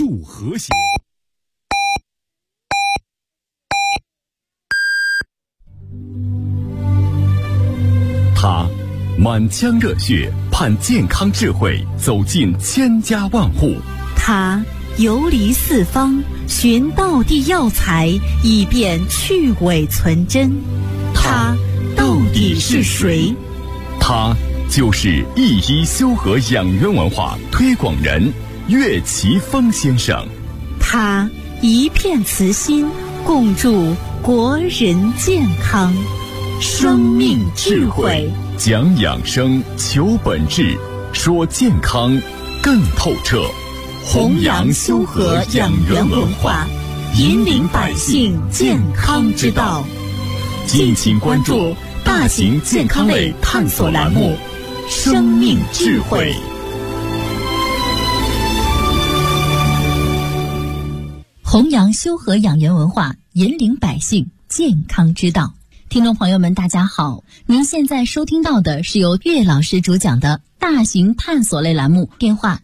助和谐。他满腔热血盼健康智慧走进千家万户， 他游离四方寻道地药材，以便去伪存真。他到底是谁？ 他就是一一修和养元文化推广人岳奇峰先生。 他一片慈心，共筑国人健康。生命智慧， 讲养生，求本质，说健康更透彻。 弘扬修和养元文化，引领百姓健康之道。敬请关注大型健康类探索栏目《生命智慧》。弘扬修和养元文化，引领百姓健康之道。听众朋友们，大家好，您现在收听到的是由岳老师主讲的大型探索类栏目，电话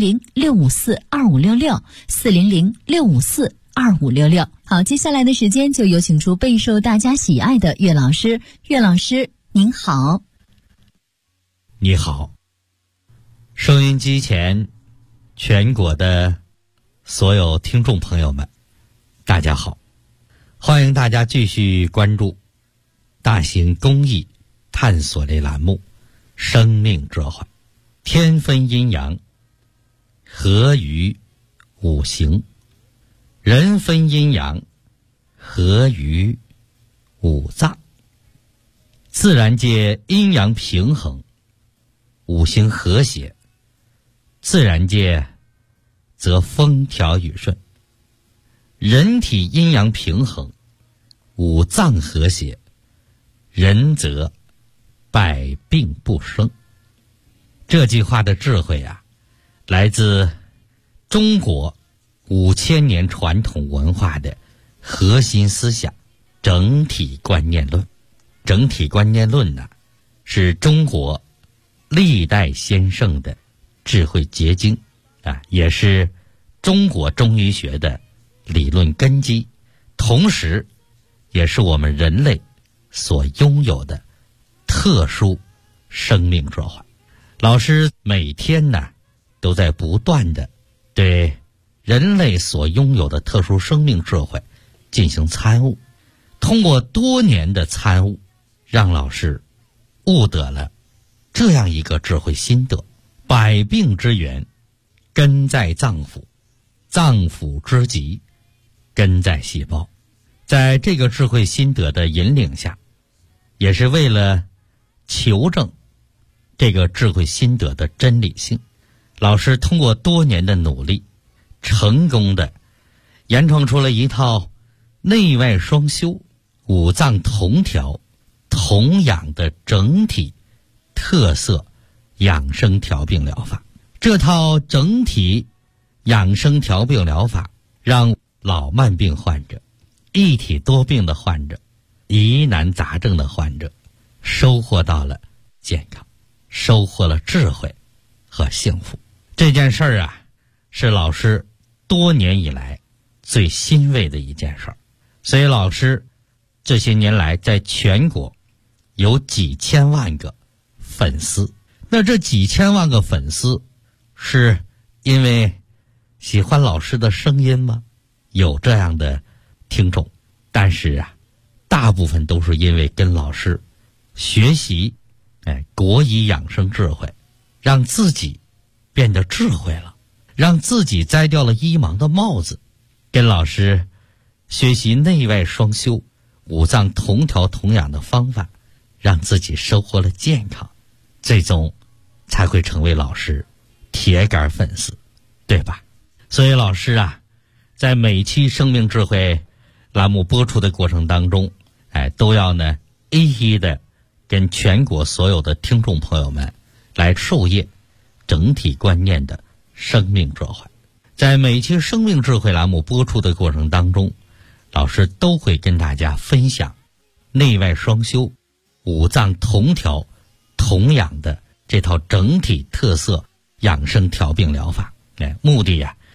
400-654-2566，400-654-2566。好，接下来的时间就有请出备受大家喜爱的岳老师。岳老师您好。 你好，收音机前全国的所有听众朋友们，大家好，欢迎大家继续关注大型公益探索类栏目《生命之环》，天分阴阳，合于五行；人分阴阳，合于五脏。自然界阴阳平衡，五行和谐，自然界则风调雨顺；人体阴阳平衡，五脏和谐，人则百病不生。这句话的智慧啊，来自中国5000年传统文化的核心思想整体观念论。整体观念论呢，是中国历代先圣的智慧结晶啊，也是中国中医学的理论根基，同时也是我们人类所拥有的特殊生命之环。老师每天呢都在不断的对人类所拥有的特殊生命智慧进行参悟，通过多年的参悟，让老师悟得了这样一个智慧心得：百病之源根在脏腑，脏腑之疾根在细胞。在这个智慧心得的引领下，也是为了求证这个智慧心得的真理性，老师通过多年的努力，成功的研创出了一套内外双修、五脏同调、同养的整体特色养生调病疗法。这套整体养生调病疗法让老慢病患者、一体多病的患者、疑难杂症的患者收获到了健康，收获了智慧和幸福。这件事儿啊，是老师多年以来最欣慰的一件事儿。所以老师这些年来在全国有几千万个粉丝，那这几千万个粉丝是因为喜欢老师的声音吗？有这样的听众，但是啊，大部分都是因为跟老师学习国医养生智慧，让自己变得智慧了，让自己摘掉了医盲的帽子，跟老师学习内外双修、五脏同调同养的方法，让自己收获了健康，最终才会成为老师铁杆粉丝，对吧？所以老师啊，在每期生命智慧栏目播出的过程当中，都要呢一一的跟全国所有的听众朋友们来授业整体观念的生命智慧。在每期生命智慧栏目播出的过程当中，老师都会跟大家分享内外双修、五脏同调同养的这套整体特色养生调病疗法。目的呀，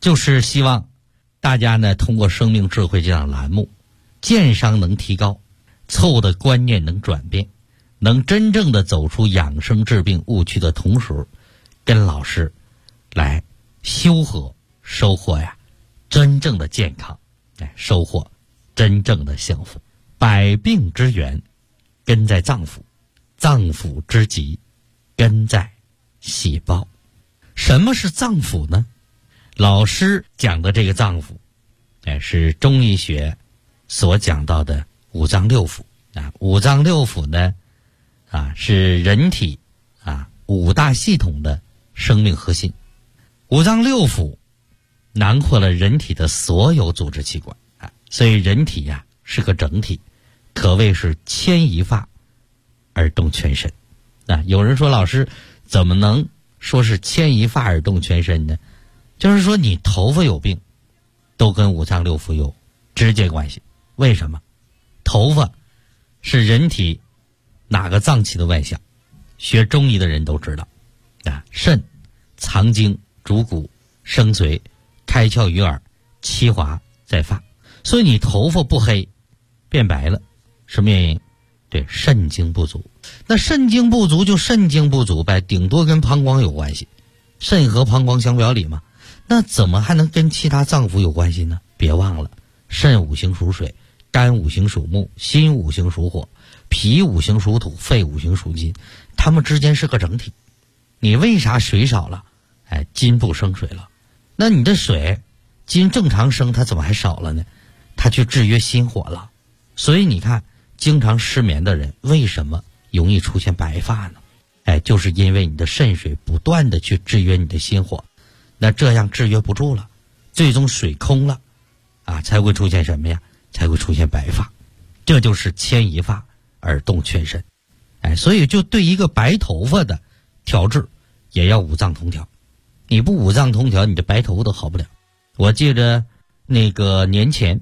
就是希望大家呢通过生命智慧这档栏目，健商能提高，错误的观念能转变，能真正的走出养生治病误区的同时，跟老师来修和收获呀真正的健康，收获真正的幸福。百病之源根在脏腑，脏腑之极根在细胞。什么是脏腑呢？老师讲的这个脏腑是中医学所讲到的五脏六腑啊。五脏六腑呢是人体五大系统的生命核心。五脏六腑囊括了人体的所有组织器官所以人体是个整体，可谓是牵一发而动全身有人说，老师怎么能说是牵一发而动全身呢？就是说你头发有病都跟五脏六腑有直接关系。为什么？头发是人体哪个脏器的外象？学中医的人都知道肾藏精主骨生髓开窍于耳七华在发。所以你头发不黑变白了，什么原因？对，肾精不足。那肾精不足就肾精不足呗，顶多跟膀胱有关系，肾和膀胱相表里嘛。那怎么还能跟其他脏腑有关系呢？别忘了，肾五行属水，肝五行属木，心五行属火，脾五行属土，肺五行属金，它们之间是个整体。你为啥水少了？金不生水了。那你的水金正常生，它怎么还少了呢？它去制约心火了。所以你看，经常失眠的人为什么容易出现白发呢？就是因为你的肾水不断的去制约你的心火，那这样制约不住了，最终水空了才会出现什么呀？才会出现白发。这就是牵一发而动全身。所以就对一个白头发的调治也要五脏同调，你不五脏同调，你的白头发都好不了。我记得那个年前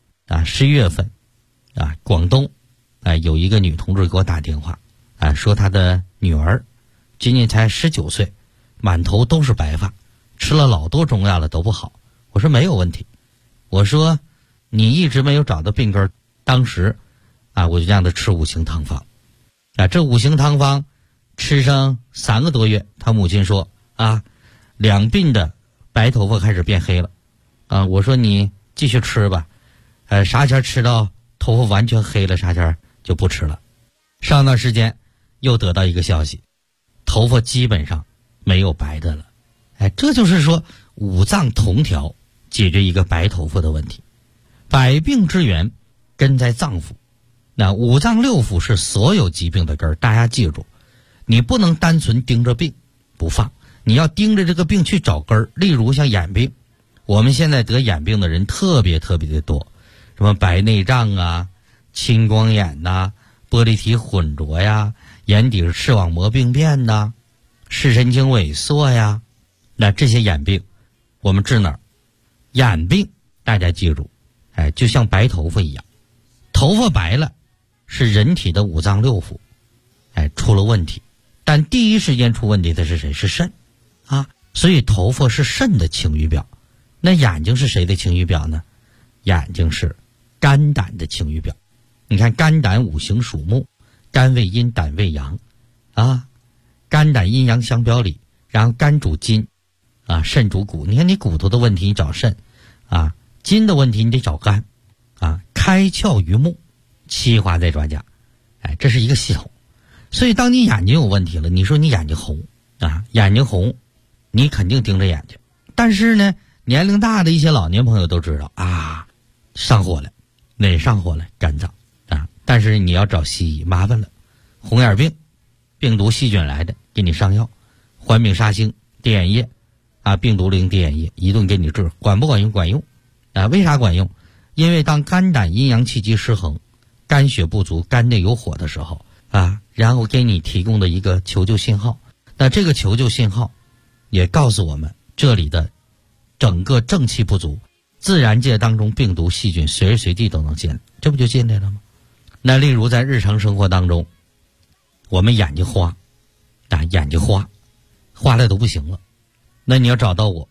11月份广东有一个女同志给我打电话说她的女儿今年才19岁，满头都是白发，吃了老多中药了都不好。我说没有问题，我说你一直没有找到病根，当时我就让她吃五行汤方这五行汤方吃上3个多月，她母亲说两鬓的白头发开始变黑了我说你继续吃吧啥前吃到头发完全黑了，啥前就不吃了。上段时间又得到一个消息，头发基本上没有白的了这就是说五脏同调解决一个白头发的问题。百病之源根在脏腑，那五脏六腑是所有疾病的根儿。大家记住，你不能单纯盯着病不放，你要盯着这个病去找根儿。例如像眼病，我们现在得眼病的人特别特别的多，什么白内障青光眼玻璃体混浊眼底视网膜病变视神经萎缩那这些眼病我们治哪儿？眼病大家记住就像白头发一样，头发白了是人体的五脏六腑出了问题，但第一时间出问题的是谁？是肾所以头发是肾的晴雨表。那眼睛是谁的晴雨表呢？眼睛是肝胆的晴雨表。你看肝胆五行属木，肝为阴，胆为阳肝胆阴阳相表里，然后肝主筋肾主骨。你看你骨头的问题你找肾筋的问题你得找肝开窍于目，七华在爪甲这是一个系统。所以当你眼睛有问题了，你说你眼睛红眼睛红你肯定盯着眼睛。但是呢，年龄大的一些老年朋友都知道上火了。哪上火了？肝脏但是你要找西医麻烦了，红眼病病毒细菌来的，给你上药，环丙沙星滴眼液病毒灵滴眼液一顿给你治，管不管用？管用为啥管用？因为当肝胆阴阳气机失衡，肝血不足，肝内有火的时候然后给你提供的一个求救信号。那这个求救信号也告诉我们这里的整个正气不足，自然界当中病毒细菌随时随地都能进来，这不就进来了吗？那例如在日常生活当中，我们眼睛花眼睛花的都不行了，那你要找到我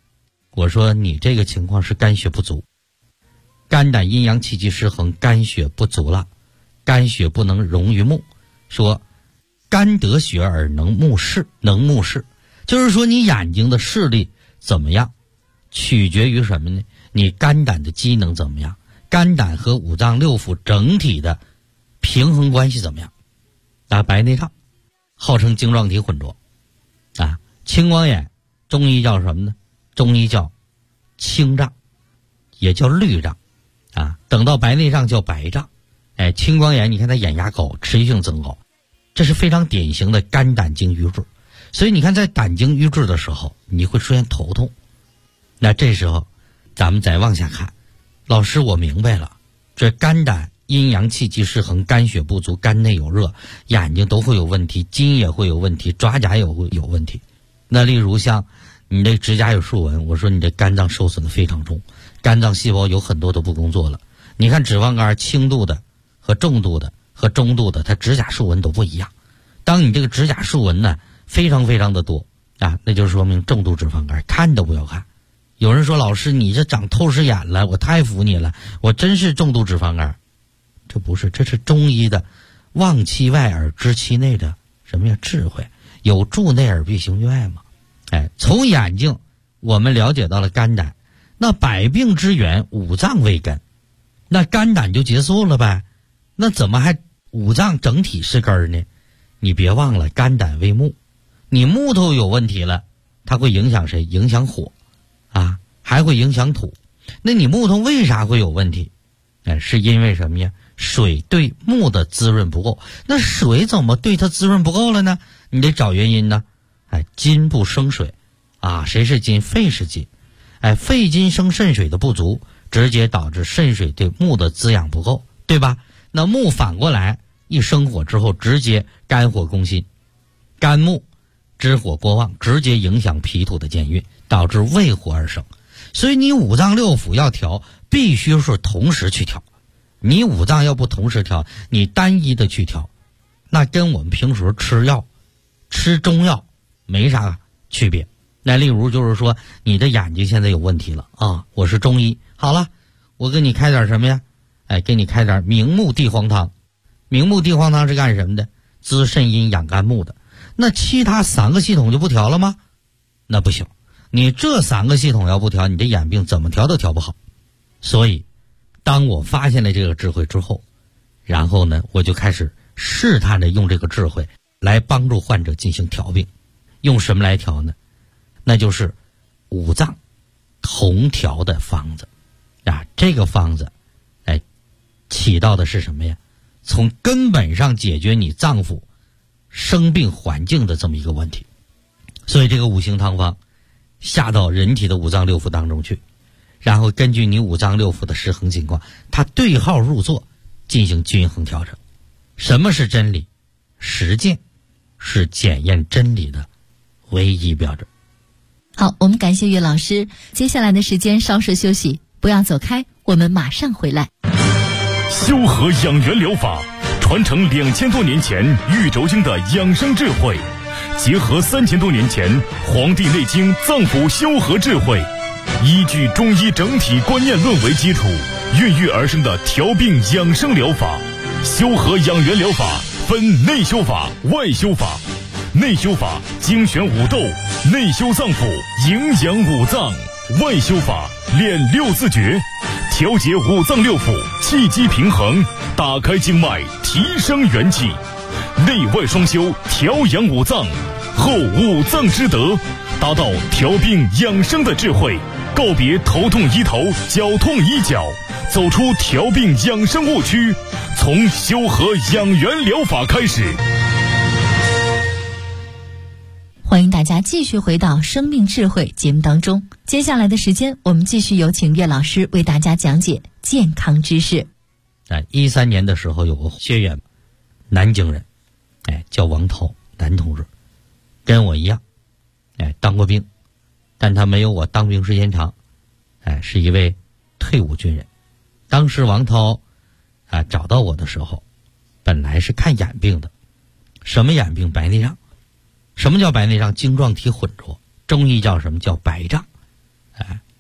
我说你这个情况是肝血不足，肝胆阴阳气机失衡，肝血不足了，肝血不能溶于目。说肝得血而能目视，就是说你眼睛的视力怎么样，取决于什么呢？你肝胆的机能怎么样，肝胆和五脏六腑整体的平衡关系怎么样。白内障号称晶状体混浊青光眼中医叫什么呢？中医叫青障，也叫绿障等到白内障叫白障。青光眼你看它眼压高，持续性增高，这是非常典型的肝胆经瘀滞。所以你看在胆经瘀滞的时候你会出现头痛。那这时候咱们再往下看，老师我明白了，这肝胆阴阳气机失衡，肝血不足，肝内有热，眼睛都会有问题，筋也会有问题，爪甲也会有问题。那例如像你这指甲有竖纹，我说你这肝脏受损的非常重，肝脏细胞有很多都不工作了。你看脂肪肝轻度的和重度的和中度的，它指甲竖纹都不一样。当你这个指甲竖纹呢非常非常的多那就说明重度脂肪肝，看都不要看。有人说老师你这长透视眼了，我太服你了，我真是重度脂肪肝。这不是，这是中医的望其外而知其内的什么呀智慧，有助内而必行于外嘛。从眼睛我们了解到了肝胆，那百病之源五脏为根，那肝胆就结束了呗，那怎么还五脏整体是根呢？你别忘了肝胆为木，你木头有问题了，它会影响谁？影响火还会影响土。那你木头为啥会有问题？是因为什么呀？水对木的滋润不够。那水怎么对它滋润不够了呢？你得找原因呢。金不生水谁是金？肺是金。肺金生肾水的不足，直接导致肾水对木的滋养不够，对吧？那木反过来一生火之后，直接肝火攻心，肝木之火过旺，直接影响脾土的健运，导致胃火而生。所以你五脏六腑要调，必须是同时去调。你五脏要不同时调，你单一的去调，那跟我们平时吃药吃中药没啥区别。那例如就是说你的眼睛现在有问题了我是中医，好了，我给你开点什么呀？给你开点明目地黄汤。明目地黄汤是干什么的？滋肾阴养肝木的。那其他3个系统就不调了吗？那不行，你这3个系统要不调，你这眼病怎么调都调不好。所以当我发现了这个智慧之后，然后呢我就开始试探着用这个智慧来帮助患者进行调病。用什么来调呢？那就是五脏同调的方子这个方子起到的是什么呀？从根本上解决你脏腑生病环境的这么一个问题。所以这个五行汤方下到人体的五脏六腑当中去，然后根据你五脏六腑的失衡情况，它对号入座进行均衡调整。什么是真理？实践是检验真理的唯一标准。 好，我们感谢岳老师。接下来的时间稍事休息，不要走开，我们马上回来。 修和养元疗法传承2000多年前玉轴经的养生智慧，结合3000多年前《黄帝内经》脏腑修和智慧，依据中医整体观念论为基础，孕育而生的调病养生疗法。修和养元疗法分内修法、外修法。内修法精选五斗，内修脏腑，营养五脏；外修法练六字诀，调节五脏六腑，气机平衡，打开经脉，提升元气。内外双修，调养五脏，后五脏之德，达到调病养生的智慧，告别头痛医头，脚痛医脚，走出调病养生误区，从修和养元疗法开始。 欢迎大家继续回到生命智慧节目当中。接下来的时间，我们继续有请岳老师为大家讲解健康知识。 13年的时候有个学员，南京人，叫王涛，男同志，跟我一样，当过兵，但他没有我当兵时间长，是一位退伍军人。当时王涛找到我的时候，本来是看眼病的。什么眼病？白内障。什么叫白内障？晶状体混浊，中医叫什么？叫白障。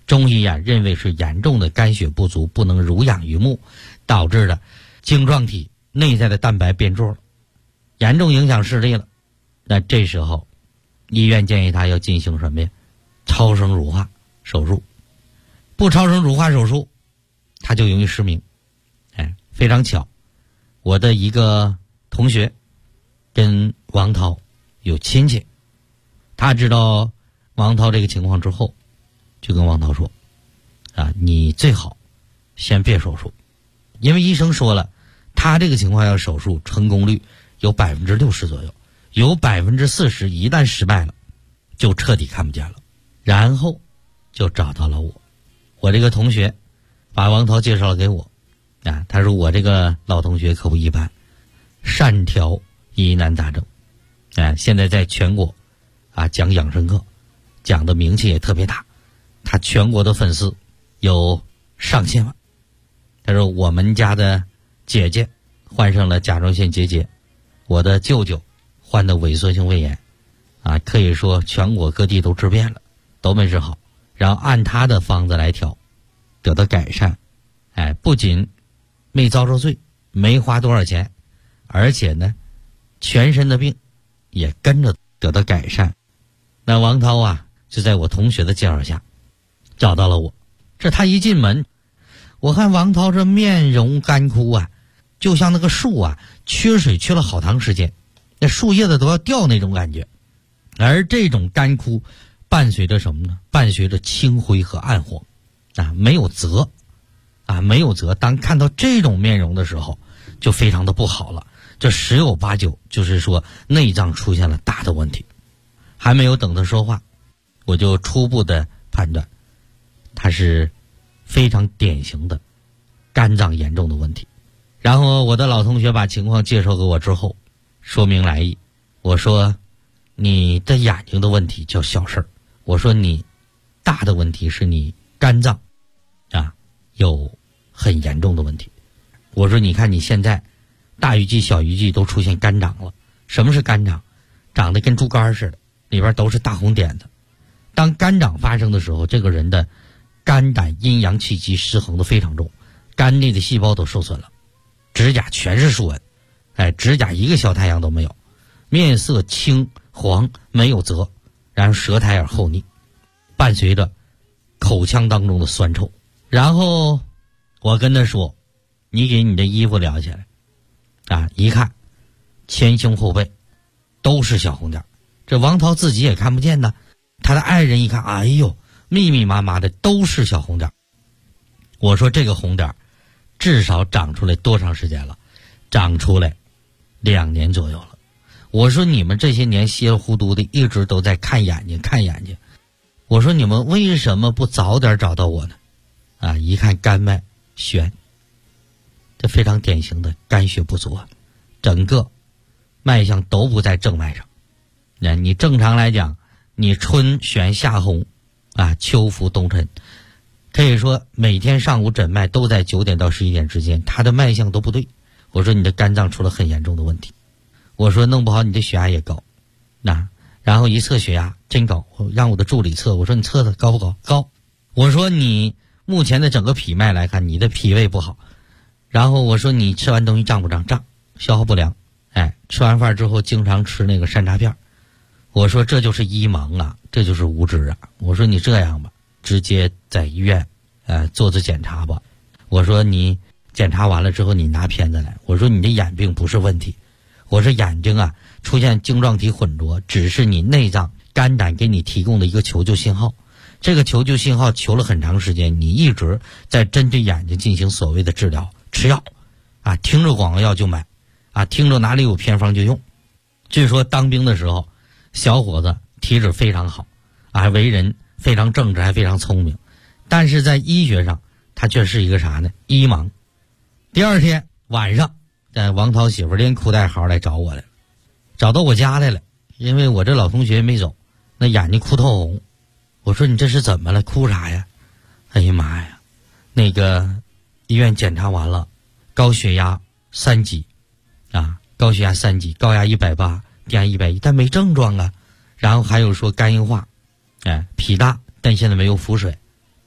中医啊认为是严重的肝血不足，不能濡养于目，导致的晶状体内在的蛋白变弱了，严重影响视力了。那这时候医院建议他要进行什么呀？超声乳化手术。不超声乳化手术他就容易失明。非常巧，我的一个同学跟王涛有亲戚，他知道王涛这个情况之后，就跟王涛说你最好先别手术，因为医生说了，他这个情况要手术成功率有60%左右，有40%一旦失败了就彻底看不见了。然后就找到了我这个同学把王涛介绍了给我他说我这个老同学可不一般，善调疑难杂症现在在全国讲养生课，讲的名气也特别大，他全国的粉丝有上千万。他说我们家的姐姐患上了甲状腺结节，我的舅舅患的萎缩性胃炎可以说全国各地都治遍了，都没治好，然后按他的方子来调，得到改善。不仅没遭着罪，没花多少钱，而且呢全身的病也跟着得到改善。那王涛就在我同学的介绍下找到了我。这他一进门，我看王涛这面容干枯就像那个树缺水缺了好长时间，那树叶子都要掉那种感觉。而这种干枯伴随着什么呢？伴随着青灰和暗黄没有泽没有泽。当看到这种面容的时候就非常的不好了，这十有八九就是说内脏出现了大的问题。还没有等他说话，我就初步的判断他是非常典型的肝脏严重的问题。然后我的老同学把情况介绍给我之后，说明来意。我说你的眼睛的问题叫小事儿，我说你大的问题是你肝脏有很严重的问题。我说你看你现在大鱼际小鱼际都出现肝长了。什么是肝长？长得跟猪肝似的，里边都是大红点的。当肝长发生的时候，这个人的肝胆阴阳气机失衡的非常重，肝内的细胞都受损了，指甲全是竖纹，指甲一个小太阳都没有，面色青黄没有泽，然后舌苔厚腻，伴随着口腔当中的酸臭。然后我跟他说，你给你的衣服撩起来一看前胸后背都是小红点。这王涛自己也看不见呢，他的爱人一看，哎呦，密密麻麻的都是小红点。我说这个红点至少长出来多长时间了？长出来2年左右了。我说你们这些年稀里糊涂的一直都在看眼睛，我说你们为什么不早点找到我呢？一看肝脉悬，这非常典型的肝血不足整个脉象都不在正脉上。你正常来讲，你春悬夏红秋浮冬沉，可以说每天上午诊脉都在9点到11点之间，他的脉象都不对。我说你的肝脏出了很严重的问题，我说弄不好你的血压也高。然后一测血压真高，我让我的助理测，我说你测的高不高？高。我说你目前的整个脾脉来看，你的脾胃不好。然后我说你吃完东西胀不胀？胀，消化不良。吃完饭之后经常吃那个山楂片。我说这就是医盲这就是无知我说你这样吧，直接在医院做次检查吧。我说你检查完了之后你拿片子来。我说你的眼病不是问题，我说眼睛出现晶状体混浊，只是你内脏肝胆给你提供的一个求救信号。这个求救信号求了很长时间，你一直在针对眼睛进行所谓的治疗，吃药听着广告药就买听着哪里有偏方就用。据说当兵的时候小伙子体质非常好为人非常正直还非常聪明，但是在医学上他却是一个啥呢？医盲。第二天晚上王涛媳妇连哭带嚎来找我来了，找到我家来了。因为我这老同学没走，那眼睛哭透红。我说你这是怎么了？哭啥呀？哎呀妈呀，那个医院检查完了，高血压3级高血压3级，高压180，低压110，但没症状然后还有说肝硬化脾大，但现在没有腹水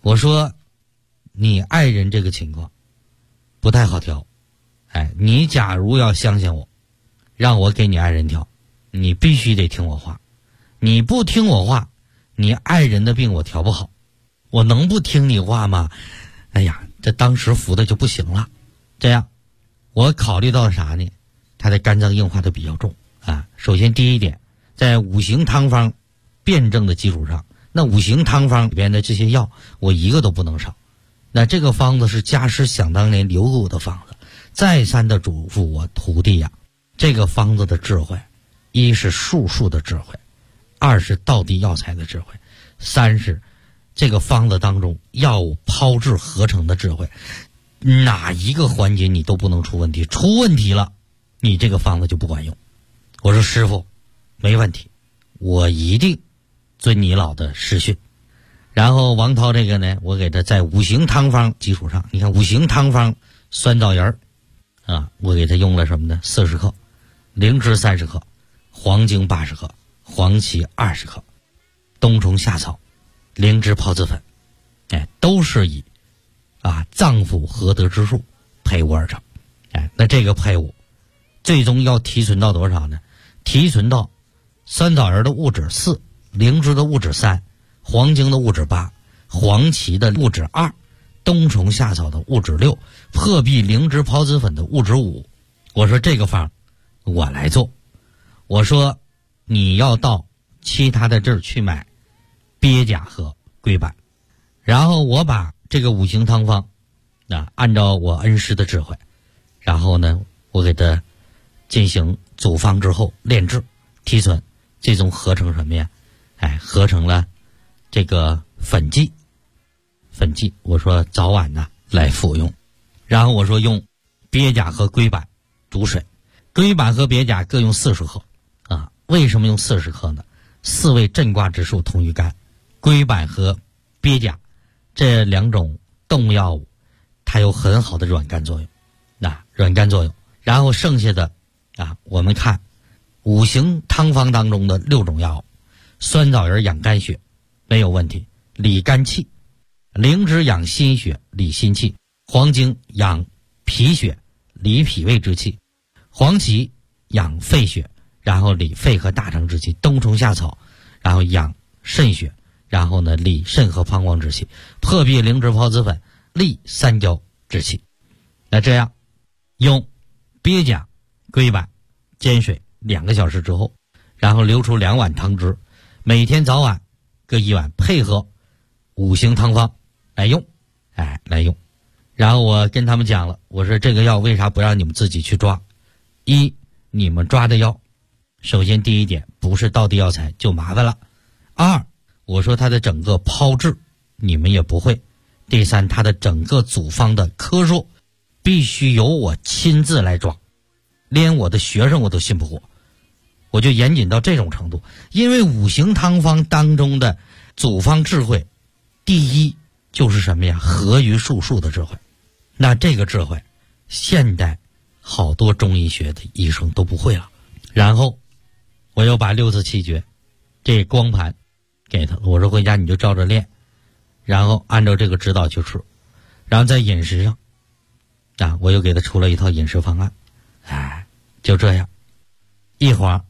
我说你爱人这个情况不太好调，你假如要相信我，让我给你爱人调，你必须得听我话，你不听我话，你爱人的病我调不好，我能不听你话吗？哎呀，这当时服的就不行了。这样我考虑到啥呢？他的肝脏硬化的比较重啊。首先第一点，在五行汤方辩证的基础上，那五行汤方里边的这些药我一个都不能少。那这个方子是家师想当年留给我的方子，再三的嘱咐我徒弟呀，这个方子的智慧，一是术数的智慧，二是道地药材的智慧，三是这个方子当中药物炮制合成的智慧，哪一个环节你都不能出问题，出问题了你这个方子就不管用。我说师傅没问题，我一定遵你老的师训。然后王涛这个呢，我给他在五行汤方基础上，你看五行汤方酸枣仁啊，我给他用了什么呢？40克，灵芝30克，黄精80克，黄芪20克，冬虫夏草，灵芝孢子粉，都是以脏腑合德之术配伍而成。那这个配伍最终要提纯到多少呢？提纯到酸枣仁的物质4，灵芝的物质3，黄精的物质8，黄芪的物质2，冬虫夏草的物质6，破壁灵芝孢子粉的物质5。我说这个方我来做，我说你要到其他的这儿去买鳖甲和龟板，然后我把这个五行汤方按照我恩师的智慧，然后呢我给他进行组方之后炼制提纯，最终合成什么呀？合成了这个粉剂，我说早晚来服用。然后我说用鳖甲和龟板煮水，龟板和鳖甲各用40克为什么用40克呢？4味镇挂之术同于肝，龟板和鳖甲这2种动物药物它有很好的软肝作用，软肝作用。然后剩下的我们看五行汤方当中的6种药物，酸枣仁养肝血没有问题，理肝气；灵芝养心血，理心气；黄精养脾血，理脾胃之气；黄芪养肺血，然后理肺和大肠之气；冬虫夏草然后养肾血，然后呢理肾和膀胱之气；破壁灵芝孢子粉利三焦之气。那这样用鳖甲龟板煎水2个小时之后，然后留出2碗汤汁，每天早晚各1碗，配合五行汤方来用。然后我跟他们讲了，我说这个药为啥不让你们自己去抓？一，你们抓的药首先第一点不是道地药材就麻烦了；二，我说它的整个炮制你们也不会；第三，它的整个组方的科数必须由我亲自来抓，连我的学生我都信不过，我就严谨到这种程度。因为五行汤方当中的组方智慧，第一就是什么呀？合于术数的智慧。那这个智慧现代好多中医学的医生都不会了。然后我又把6字气诀这光盘给他，我说回家你就照着练，然后按照这个指导去吃。然后在饮食上我又给他出了一套饮食方案。就这样一晃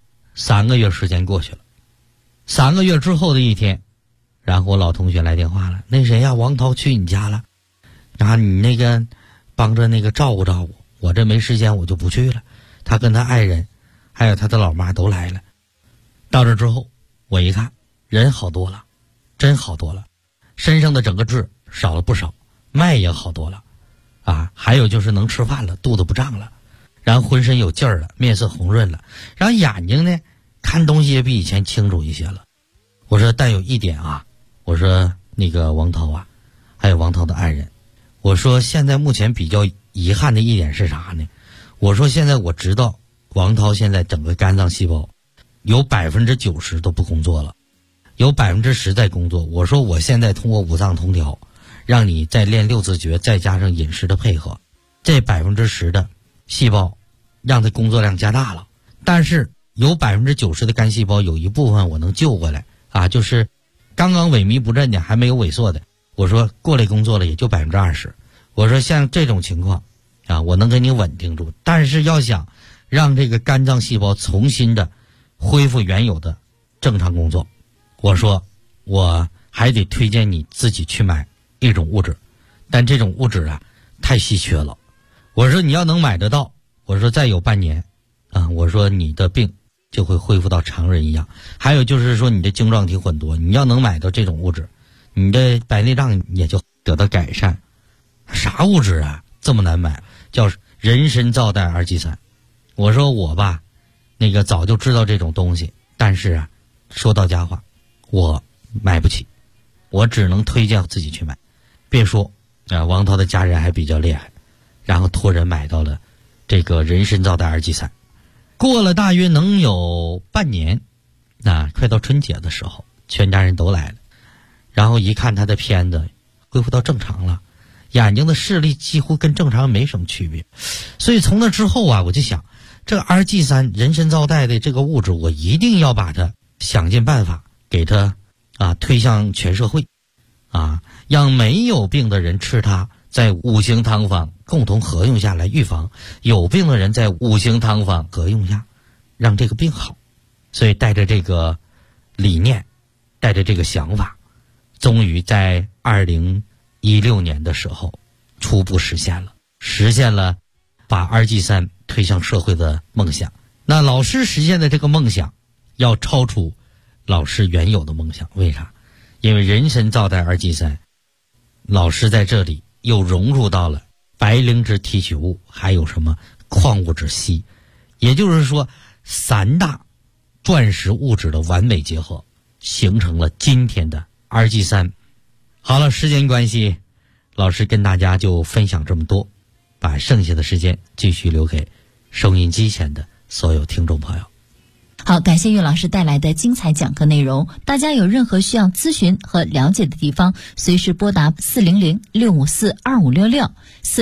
3个月时间过去了。3个月之后的一天，然后我老同学来电话了，那谁呀，王涛去你家了，你那个帮着那个照顾照顾我，这没时间我就不去了。他跟他爱人还有他的老妈都来了。到这之后我一看人好多了，真好多了，身上的整个痣少了不少，脉也好多了还有就是能吃饭了，肚子不胀了，然后浑身有劲儿了，面色红润了，然后眼睛呢看东西也比以前清楚一些了。我说但有一点我说那个王涛还有王涛的爱人，我说现在目前比较遗憾的一点是啥呢？我说现在我知道王涛现在整个肝脏细胞有90%都不工作了，有10%在工作。我说我现在通过五脏同调，让你再练6字诀，再加上饮食的配合，这10%的细胞让它工作量加大了。但是有90%的肝细胞有一部分我能救回来就是刚刚萎靡不振的还没有萎缩的， 我说过来工作了也就20%，我说像这种情况啊，我能给你稳定住，但是要想让这个肝脏细胞重新的恢复原有的正常工作，我说我还得推荐你自己去买一种物质，但这种物质啊太稀缺了。我说你要能买得到，我说再有半年啊，我说你的病就会恢复到常人一样。还有就是说你的晶状体混多，你要能买到这种物质，你的白内障也就得到改善。啥物质啊这么难买？叫人参皂苷二基酸。我说我吧那个早就知道这种东西，但是啊说到家话我买不起，我只能推荐自己去买。别说王涛的家人还比较厉害，然后托人买到了这个人参皂苷二基酸。过了大约能有半年，快到春节的时候，全家人都来了，然后一看他的片子恢复到正常了，眼睛的视力几乎跟正常没什么区别。所以从那之后啊，我就想这个二基酸人参皂苷的这个物质，我一定要把它想尽办法给它推向全社会让没有病的人吃它，在五行汤方共同合用下来预防，有病的人在五行汤方合用下让这个病好。所以带着这个理念，带着这个想法，终于在2016年的时候初步实现了把二基酸推向社会的梦想。那老师实现的这个梦想要超出老师原有的梦想，为啥？因为人参皂苷二基酸，老师在这里又融入到了白灵芝提取物，还有什么矿物质硒，也就是说3大钻石物质的完美结合，形成了今天的二基酸。好了，时间关系，老师跟大家就分享这么多，把剩下的时间继续留给收音机前的所有听众朋友。 好，感谢岳老师带来的精彩讲课内容。大家有任何需要咨询和了解的地方，随时拨打400-654-2566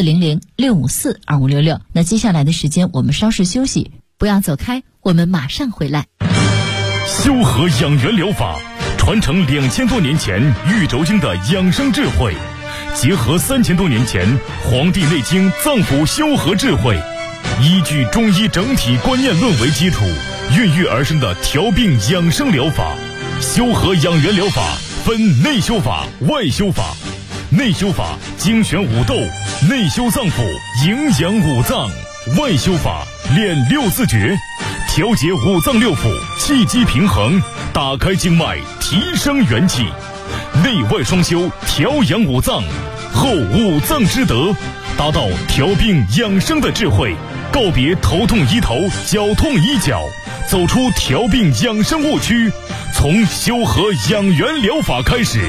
400-654-2566。那接下来的时间我们稍事休息，不要走开，我们马上回来。 修和养元疗法传承2000多年前玉轴经的养生智慧，结合3000多年前《黄帝内经》脏腑修和智慧，依据中医整体观念论为基础，孕育而生的调病养生疗法。修和养元疗法分内修法、外修法。内修法精选五斗，内修脏腑，营养五脏；外修法练6字诀，调节五脏六腑，气机平衡，打开经脉，提升元气。内外双修，调养五脏，后五脏之德，达到调病养生的智慧，告别头痛医头，脚痛医脚，走出调病养生误区，从修和养元疗法开始。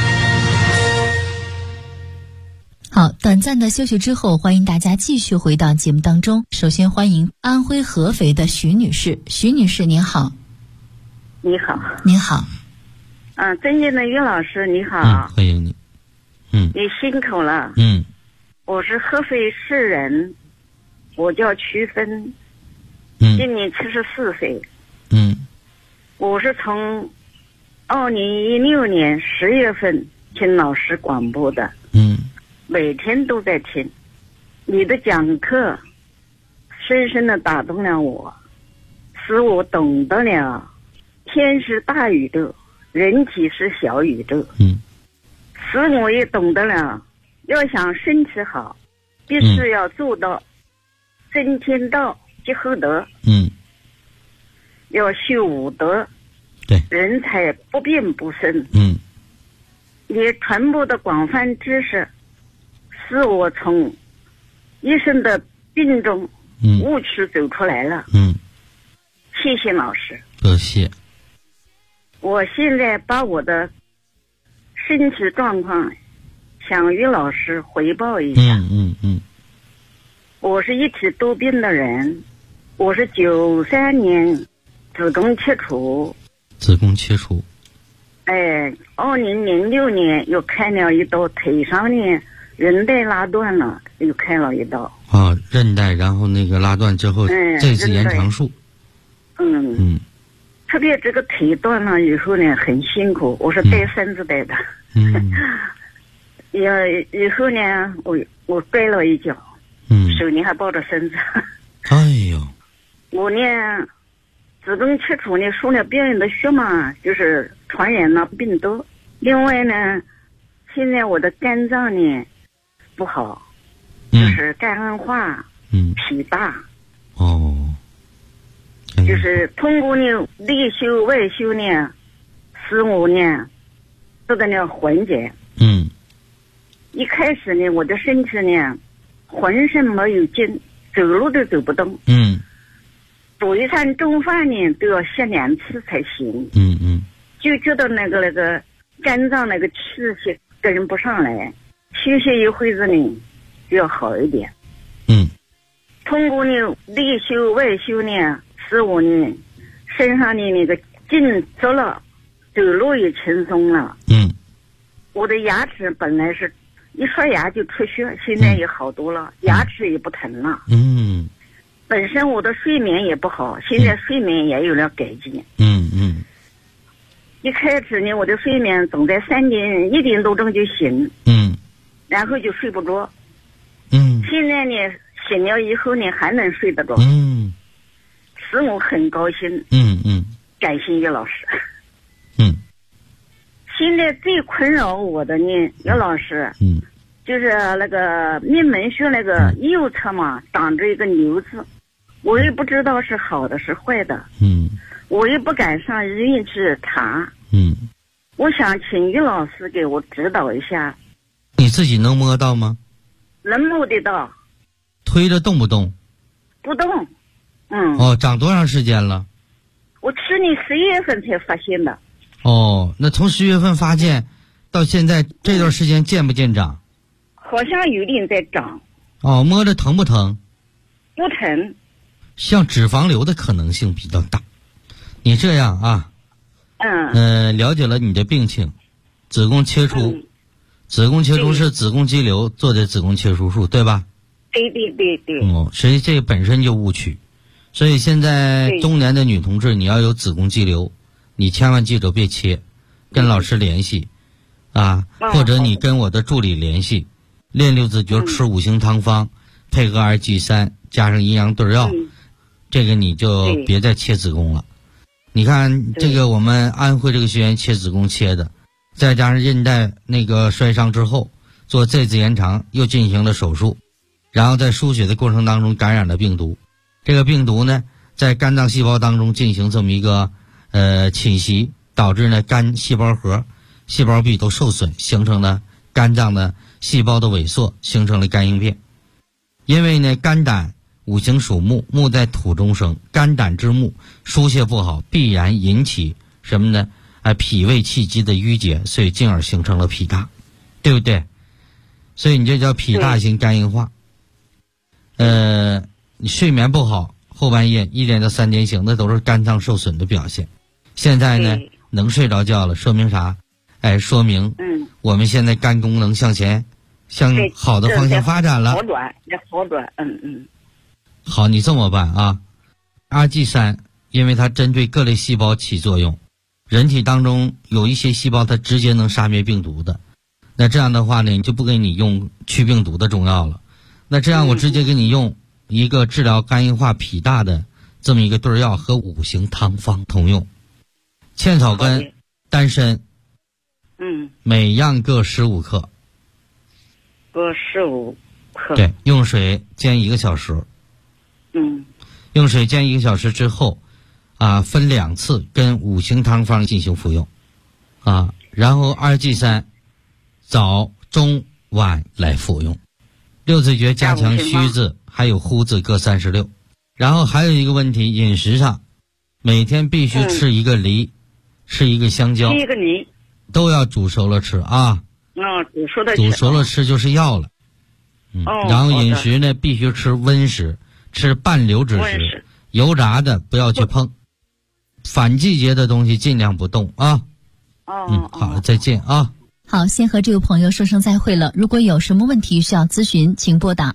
好，短暂的休息之后，欢迎大家继续回到节目当中。首先欢迎安徽合肥的徐女士。徐女士您好。 你好。 您好。 尊敬的岳老师你好。 欢迎你。 你辛苦了。我是合肥市人，我叫曲芬，今年74岁。我是从2016年10月份听老师广播的。每天都在听你的讲课，深深的打动了我，使我懂得了天是大宇宙，人体是小宇宙。使我也懂得了要想身体好，必须要做到真天道结合德。要修五德， 对， 人才不变不生。你传播的广泛知识，使我从一生的病中误区走出来了。谢谢老师。 多谢。 我现在把我的身体状况向于老师汇报一下。我是一体多病的人，我是93年子宫切除。2006年又开了一刀，腿上面韧带拉断了，又开了一刀。 韧带，然后那个拉断之后，这次延长术。 特别这个腿断了以后呢，很辛苦，我是带孙子带的。 以后呢，我摔了一跤，手里还抱着绳子。 哎呦！ 我呢，子宫切除呢，输了别人的血嘛，就是传染了病毒。另外呢，现在我的肝脏呢不好，就是肝硬化，脾大。 哦。 就是通过呢内修外修呢，使我呢这个呢缓解。一开始呢，我的身体呢浑身没有劲，走路都走不动。煮一餐中饭呢都要歇2次才行。就觉得那个肝脏那个气息跟不上来，休息一会子呢就要好一点。通过呢内修外修呢，使我呢身上的那个劲足了，走路也轻松了。我的牙齿本来是一刷牙就出血，现在也好多了，牙齿也不疼了。本身我的睡眠也不好，现在睡眠也有了改进。一开始呢，我的睡眠总在1点多钟就醒，然后就睡不着。现在呢，醒了以后呢，还能睡得着。使我很高兴。感谢叶老师。现在最困扰我的呢，叶老师，就是那个命门穴那个右侧嘛，长着一个瘤子，我也不知道是好的是坏的。我也不敢上医院去查。我想请于老师给我指导一下。 你自己能摸到吗？ 能摸得到。 推着动不动？ 不动。 长多长时间了？ 我去年11月份才发现的。 那从10月份发现到现在这段时间见不见长？ 好像有点在长。 摸着疼不疼？ 不疼。 像脂肪瘤的可能性比较大。你这样啊，了解了你的病情，子宫切除，子宫切除是子宫肌瘤做的子宫切除术，对吧？ 对。 所以这本身就误区，所以现在中年的女同志，你要有子宫肌瘤，你千万记住别切，跟老师联系或者你跟我的助理联系，练6字诀，吃5行汤方，配合2G3加上阴阳对药，这个你就别再切子宫了。你看这个我们安徽这个学员切子宫切的，再加上韧带那个摔伤之后做再次延长，又进行了手术，然后在输血的过程当中感染了病毒，这个病毒呢在肝脏细胞当中进行这么一个侵袭，导致呢肝细胞核细胞壁都受损，形成了肝脏的细胞的萎缩，形成了肝硬变。因为呢肝胆五行属木，木在土中生，肝胆之木疏泄不好，必然引起什么呢？脾胃气机的淤结，所以进而形成了脾大，对不对？所以你这叫脾大型肝硬化。你睡眠不好，后半夜1点到3点醒，那都是肝脏受损的表现。现在呢能睡着觉了，说明啥？说明我们现在肝功能向前向好的方向发展了。 好转。 好，你这么办？2G3因为它针对各类细胞起作用，人体当中有一些细胞它直接能杀灭病毒的，那这样的话呢，你就不给你用去病毒的中药了，那这样我直接给你用一个治疗肝硬化脾大的这么一个对药，和5行汤方同用，茜草根、丹参，每样各15克， 各15克。 对，用水煎1个小时。用水煎1个小时之后分2次跟5行汤方进行服用然后2G3早中晚来服用，6字诀加强虚字还有呼字各36。然后还有一个问题，饮食上每天必须吃1个梨，吃1个香蕉， 吃1个梨都要煮熟了吃煮熟了吃就是药了。然后饮食呢必须吃温食，吃半流质食，油炸的不要去碰，反季节的东西尽量不动好，再见好，先和这位朋友说声再会了。如果有什么问题需要咨询，请拨打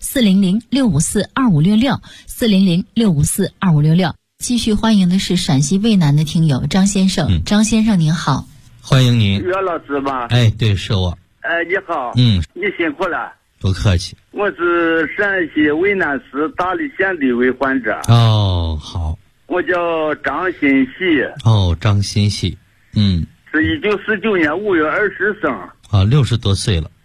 400-654-2566，400-654-2566。继续欢迎的是陕西渭南的听友张先生。张先生您好。 欢迎您。 岳老师吧？ 对，是我。 你好。你辛苦了。 不客气。 我是陕西渭南市大荔县的一位患者。 哦，好。 我叫张新喜。 哦，张新喜。 是1949年5月20生。 啊，60多岁了。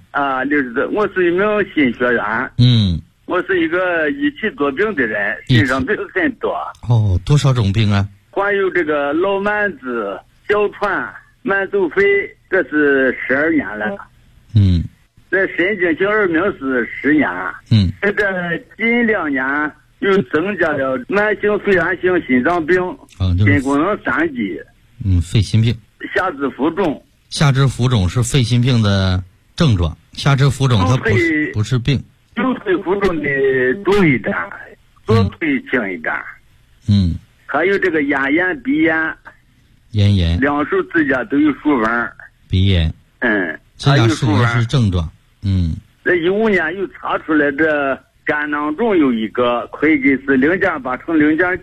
60多。我是一名新学员。我是一个一起多病的人，身上病很多。 哦，多少种病啊？ 患有这个老慢子、哮喘、慢走肺，这是12年了。这神经性耳鸣是10年。这近2年又增加了慢性肺炎性心脏病、心功能3级。 肺心病。 下肢浮肿。 下肢浮肿是肺心病的症状。下肢浮肿它不是病。 右腿浮肿的多一点，左腿轻一点。还有这个咽炎、鼻炎。 咽炎。 两手指甲都有竖纹。 鼻炎。指甲竖纹是症状。 这15年又查出来这肝囊肿有一个，可以给是0.8乘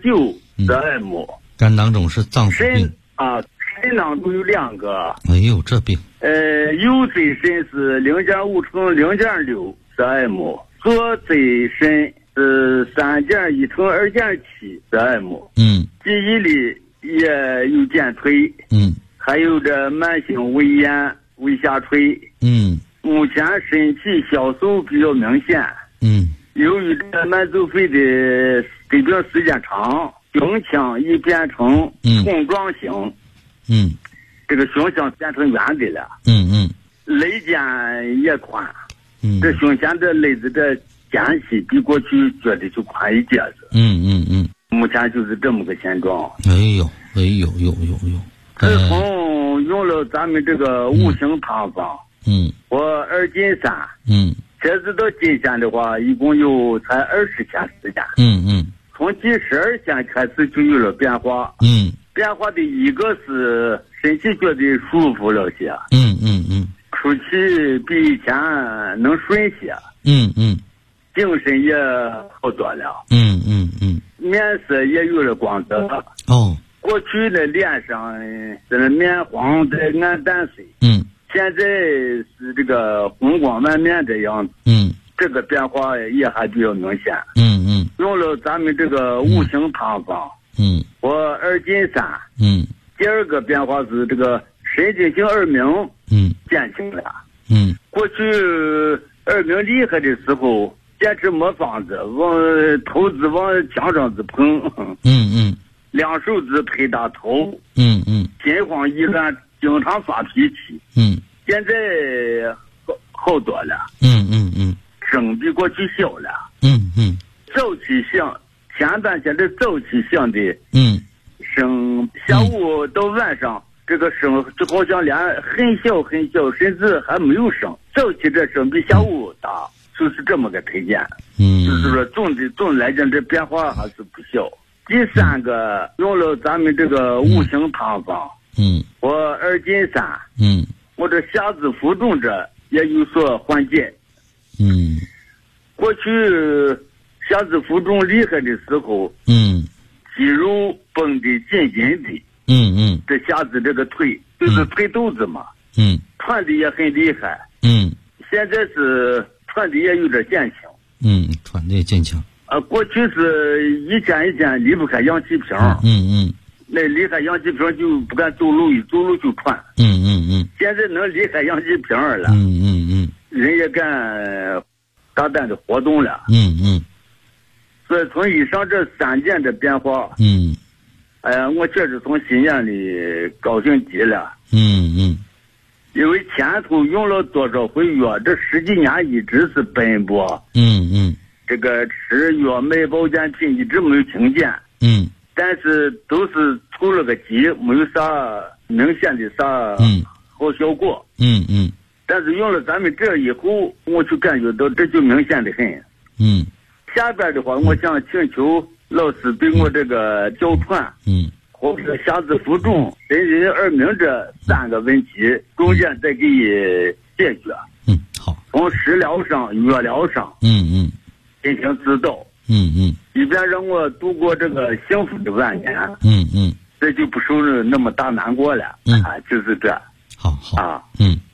0.9的 m。 肝囊肿是脏腑病。 肾囊肿有2个。 哎呦，这病。 右椎肾是0.5乘0.6的 m， 左椎肾是3.1乘2.7的 m。记忆力也有减退。还有这慢性胃炎、胃下垂。目前身体消瘦比较明显。由于这慢走肺的得病时间长，胸腔已变成筒状型。这个胸腔变成圆的了。肋间也宽。这胸前这肋子这间隙比过去觉得就宽一截子。目前就是这么个现状。 哎呦。 自从用了咱们这个5行汤方。我2斤3。截止到今天的话，一共有才20天时间。从第12天开始就有了变化。变化的一个是身体觉得舒服了些。出气比以前能顺些。精神也好多了。面色也有了光泽。过去的脸上这面黄的暗淡色。现在是这个红光满面的样子。这个变化也还比较明显。用了咱们这个5行汤方。我2斤3。第二个变化是这个神经性耳鸣。减轻了。过去耳鸣厉害的时候，坚持没房子，头子往墙上子碰。两手指拍打头。心慌意乱，经常发脾气。现在好多了。声比过去小了。早起响，前半天的早起响的。声下午到晚上，这个声就好像连很小很小，甚至还没有声。早起这声比下午大，就是这么个推荐。就是说总来讲，这变化还是不小。第3个用了咱们这个5行汤方。我2斤3。我这下肢浮肿这也有所缓解。过去下肢浮肿厉害的时候。肌肉绷得紧紧的。这下肢这个腿就是腿肚子嘛。喘的也很厉害。现在是喘的也有点减轻。 喘的也减轻。 过去是一天离不开氧气瓶。那离开氧气瓶就不敢走路，一走路就喘。现在能离开氧气瓶了。人也敢大胆的活动了。所以从以上这3件的变化。我确实从心眼里高兴极了。因为前头用了多少回药，这10几年一直是奔波。这个吃药买保健品一直没有停减。但是都是出了个急，没有啥明显的啥好效果。但是用了咱们这以后，我就感觉到这就明显的很。下边的话，我想请求老师对我这个哮喘。或者下肢浮肿、神经耳鸣这3个问题，重点再给解决。 好。 从食疗上、药疗上。进行指导。以便让我度过这个幸福的晚年。这就不受那么大难过了。就是这。 好。根据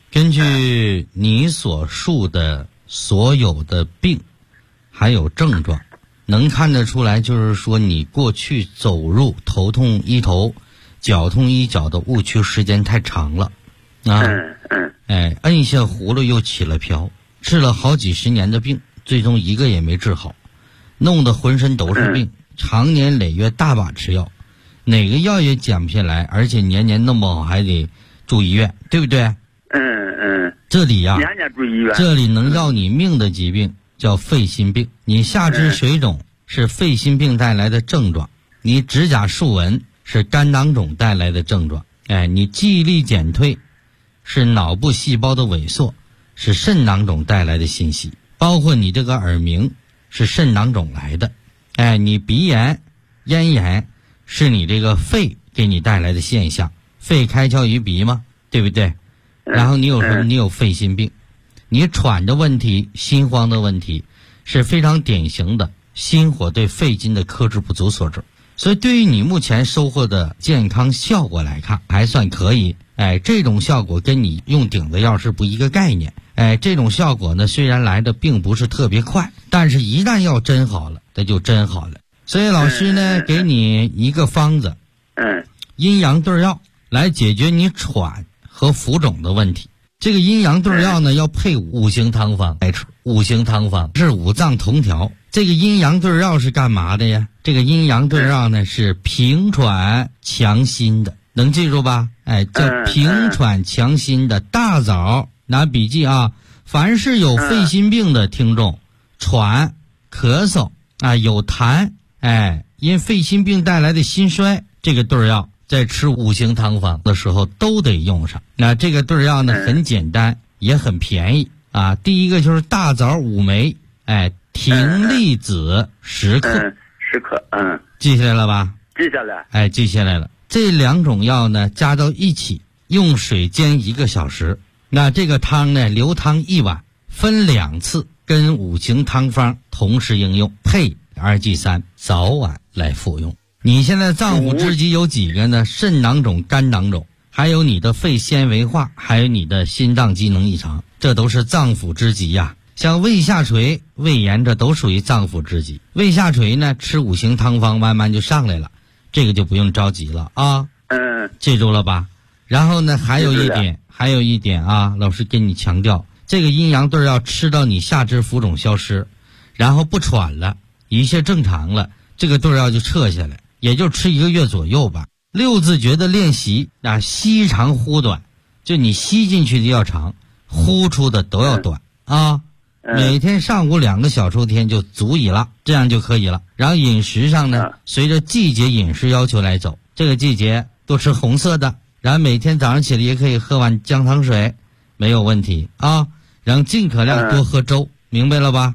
据你所述的所有的病还有症状，能看得出来，就是说你过去走入头痛医头脚痛医脚的误区时间太长了啊。摁下葫芦又起了瓢，治了好几十年的病，最终一个也没治好，弄得浑身都是病，长年累月大把吃药，哪个药也减不下来，而且年年弄不好还得住医院，对不对？这里呀， 年年住医院。 这里能要你命的疾病叫肺心病，你下肢水肿是肺心病带来的症状，你指甲竖纹是肝囊肿带来的症状，你记忆力减退是脑部细胞的萎缩，是肾囊肿带来的信息，包括你这个耳鸣是肾囊肿来的，你鼻炎咽炎是你这个肺给你带来的现象，肺开窍于鼻嘛，对不对？然后你有什么？你有肺心病，你喘的问题心慌的问题是非常典型的心火对肺经的克制不足所致，所以对于你目前收获的健康效果来看还算可以。这种效果跟你用顶的药是不一个概念。这种效果呢，虽然来的并不是特别快，但是一旦要真好了，那就真好了。所以老师呢，给你一个方子，阴阳对药来解决你喘和浮肿的问题。这个阴阳对药呢，要配五行汤方来吃。五行汤方是五脏同调。这个阴阳对药是干嘛的呀？这个阴阳对药呢，是平喘强心的，能记住吧？叫平喘强心的。大枣拿笔记啊，凡是有肺心病的听众，喘、咳嗽有痰，因肺心病带来的心衰，这个对药在吃五行汤方的时候都得用上。那这个对药呢，很简单，也很便宜啊。第一个就是大枣5枚，葶苈子10克 ，10克， 记下来了吧？ 记下来， 记下来了。这两种药呢，加到一起，用水煎1个小时。那这个汤呢，留汤1碗，分2次，跟五行汤方同时应用，配2G3，早晚来服用。你现在脏腑之疾有几个呢？肾囊肿、肝囊肿，还有你的肺纤维化，还有你的心脏机能异常，这都是脏腑之疾呀。像胃下垂、胃炎，这都属于脏腑之疾。胃下垂呢，吃五行汤方慢慢就上来了，这个就不用着急了啊。记住了吧？然后呢，还有一点啊，老师跟你强调，这个阴阳对药吃到你下肢浮肿消失，然后不喘了，一切正常了，这个对药就撤下来，也就吃1个月左右吧。6字诀的练习吸长呼短，就你吸进去的要长，呼出的都要短啊。每天上午2个小抽天就足以了，这样就可以了。然后饮食上呢，随着季节饮食要求来走，这个季节多吃红色的，然后每天早上起来也可以喝碗姜汤水，没有问题啊。然后尽可量多喝粥，明白了吧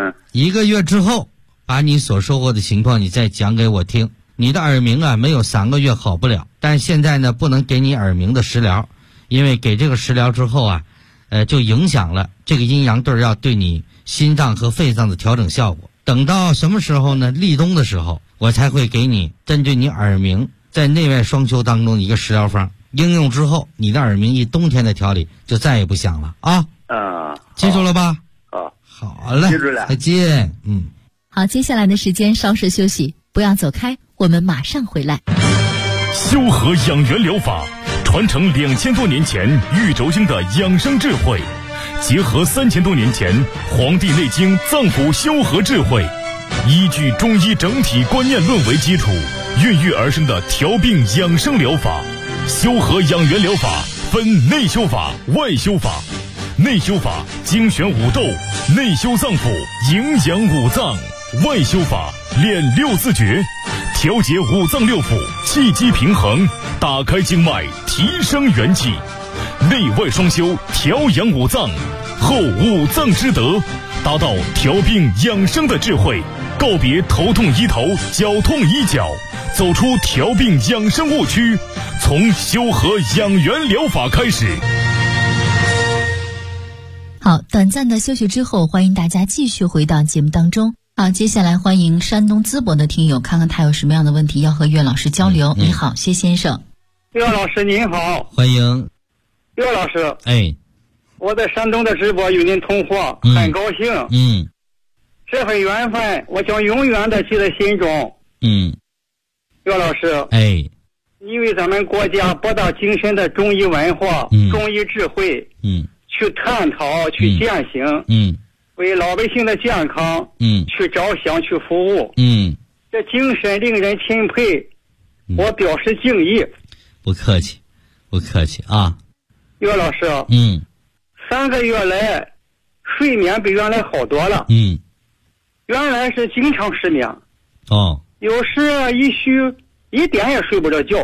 ？1个月之后，把你所收获的情况你再讲给我听。你的耳鸣没有3个月好不了，但现在呢，不能给你耳鸣的食疗，因为给这个食疗之后就影响了这个阴阳对药对你心脏和肺脏的调整效果。等到什么时候呢？立冬的时候，我才会给你针对你耳鸣在内外双修当中一个食疗方，应用之后，你的耳鸣一冬天的调理就再也不响了啊！记住了吧？好嘞， 记住了， 再见。 好，接下来的时间稍事休息，不要走开，我们马上回来。 修和养元疗法传承2000多年前玉轴经的养生智慧，结合3000多年前《黄帝内经》脏腑修和智慧，依据中医整体观念论为基础，孕育而生的调病养生疗法。修和养元疗法分内修法、外修法。内修法精选五斗，内修脏腑，营养五脏；外修法练6字诀，调节五脏六腑，气机平衡，打开经脉，提升元气。内外双修，调养五脏，后五脏之德，达到调病养生的智慧。告别头痛医头，脚痛医脚，走出调病养生误区，从修和养元疗法开始。 好，短暂的休息之后，欢迎大家继续回到节目当中。好，接下来欢迎山东淄博的听友，看看他有什么样的问题要和岳老师交流。你好，谢先生。 岳老师您好。 欢迎。 岳老师， 我在山东的直播与您通话，很高兴。这份缘分，我将永远的记在心中。岳老师，你为咱们国家博大精深的中医文化、中医智慧，去探讨、去践行，为老百姓的健康，去着想、去服务，这精神令人钦佩，我表示敬意。 不客气，不客气啊。 岳老师，3个月来睡眠比原来好多了。原来是经常失眠。有时一点也睡不着觉。